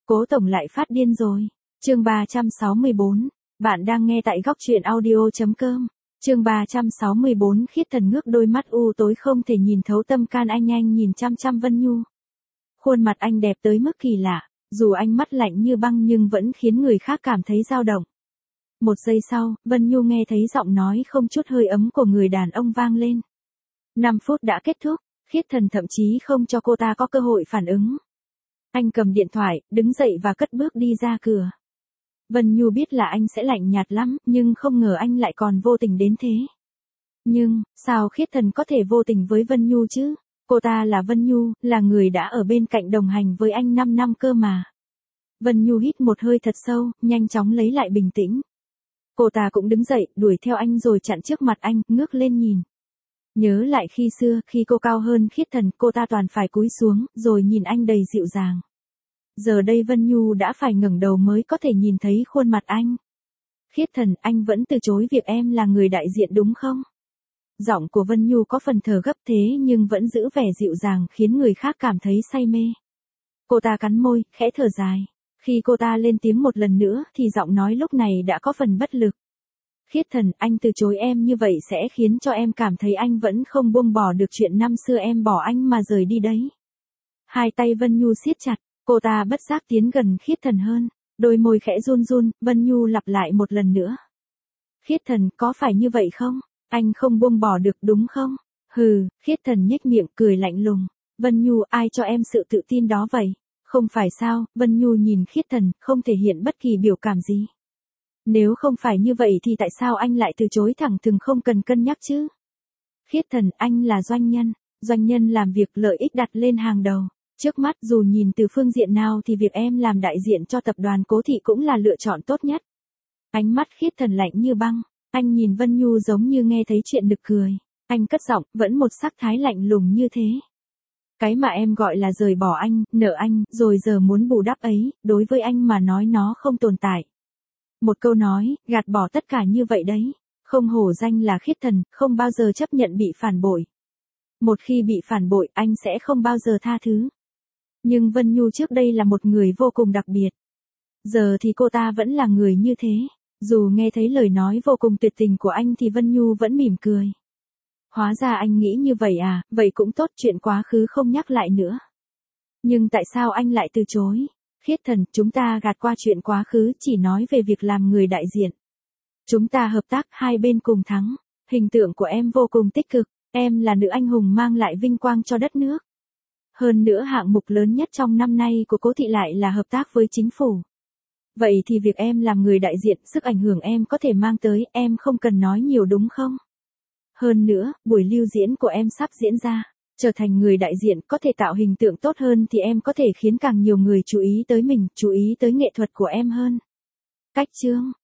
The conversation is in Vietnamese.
Cố tổng lại phát điên rồi. Chương 364. Bạn đang nghe tại góc truyện audio.com. Chương 364. Khiết Thần ngước đôi mắt u tối không thể nhìn thấu tâm can anh nhìn chăm chăm Vân Nhu. Khuôn mặt anh đẹp tới mức kỳ lạ, dù ánh mắt lạnh như băng nhưng vẫn khiến người khác cảm thấy dao động. Một giây sau, Vân Nhu nghe thấy giọng nói không chút hơi ấm của người đàn ông vang lên. 5 phút đã kết thúc, Khiết Thần thậm chí không cho cô ta có cơ hội phản ứng. Anh cầm điện thoại, đứng dậy và cất bước đi ra cửa. Vân Nhu biết là anh sẽ lạnh nhạt lắm, nhưng không ngờ anh lại còn vô tình đến thế. Nhưng, sao Khiết Thần có thể vô tình với Vân Nhu chứ? Cô ta là Vân Nhu, là người đã ở bên cạnh đồng hành với anh 5 năm cơ mà. Vân Nhu hít một hơi thật sâu, nhanh chóng lấy lại bình tĩnh. Cô ta cũng đứng dậy, đuổi theo anh rồi chặn trước mặt anh, ngước lên nhìn. Nhớ lại khi xưa, khi cô cao hơn Khiết Thần, cô ta toàn phải cúi xuống, rồi nhìn anh đầy dịu dàng. Giờ đây Vân Nhu đã phải ngẩng đầu mới có thể nhìn thấy khuôn mặt anh. Khiết Thần, anh vẫn từ chối việc em là người đại diện đúng không? Giọng của Vân Nhu có phần thở gấp thế nhưng vẫn giữ vẻ dịu dàng khiến người khác cảm thấy say mê. Cô ta cắn môi, khẽ thở dài. Khi cô ta lên tiếng một lần nữa thì giọng nói lúc này đã có phần bất lực. Khiết Thần, anh từ chối em như vậy sẽ khiến cho em cảm thấy anh vẫn không buông bỏ được chuyện năm xưa em bỏ anh mà rời đi đấy. Hai tay Vân Nhu siết chặt, cô ta bất giác tiến gần Khiết Thần hơn. Đôi môi khẽ run run, Vân Nhu lặp lại một lần nữa. Khiết Thần, có phải như vậy không? Anh không buông bỏ được đúng không? Hừ, Khiết Thần nhếch miệng cười lạnh lùng. Vân Nhu, ai cho em sự tự tin đó vậy? Không phải sao? Vân Nhu nhìn Khiết Thần, không thể hiện bất kỳ biểu cảm gì. Nếu không phải như vậy thì tại sao anh lại từ chối thẳng thừng không cần cân nhắc chứ? Khiết Thần, anh là doanh nhân làm việc lợi ích đặt lên hàng đầu. Trước mắt dù nhìn từ phương diện nào thì việc em làm đại diện cho tập đoàn Cố Thị cũng là lựa chọn tốt nhất. Ánh mắt Khiết Thần lạnh như băng, anh nhìn Vân Nhu giống như nghe thấy chuyện nực cười. Anh cất giọng, vẫn một sắc thái lạnh lùng như thế. Cái mà em gọi là rời bỏ anh, nợ anh, rồi giờ muốn bù đắp ấy, đối với anh mà nói nó không tồn tại. Một câu nói, gạt bỏ tất cả như vậy đấy. Không hổ danh là Khiết Thần, không bao giờ chấp nhận bị phản bội. Một khi bị phản bội, anh sẽ không bao giờ tha thứ. Nhưng Vân Nhu trước đây là một người vô cùng đặc biệt. Giờ thì cô ta vẫn là người như thế. Dù nghe thấy lời nói vô cùng tuyệt tình của anh thì Vân Nhu vẫn mỉm cười. Hóa ra anh nghĩ như vậy à, vậy cũng tốt, chuyện quá khứ không nhắc lại nữa. Nhưng tại sao anh lại từ chối? Khiết Thần, chúng ta gạt qua chuyện quá khứ, chỉ nói về việc làm người đại diện. Chúng ta hợp tác, hai bên cùng thắng. Hình tượng của em vô cùng tích cực, em là nữ anh hùng mang lại vinh quang cho đất nước. Hơn nữa hạng mục lớn nhất trong năm nay của Cố Thị lại là hợp tác với chính phủ. Vậy thì việc em làm người đại diện, sức ảnh hưởng em có thể mang tới, em không cần nói nhiều đúng không? Hơn nữa, buổi lưu diễn của em sắp diễn ra. Trở thành người đại diện có thể tạo hình tượng tốt hơn thì em có thể khiến càng nhiều người chú ý tới mình, chú ý tới nghệ thuật của em hơn. Cách chương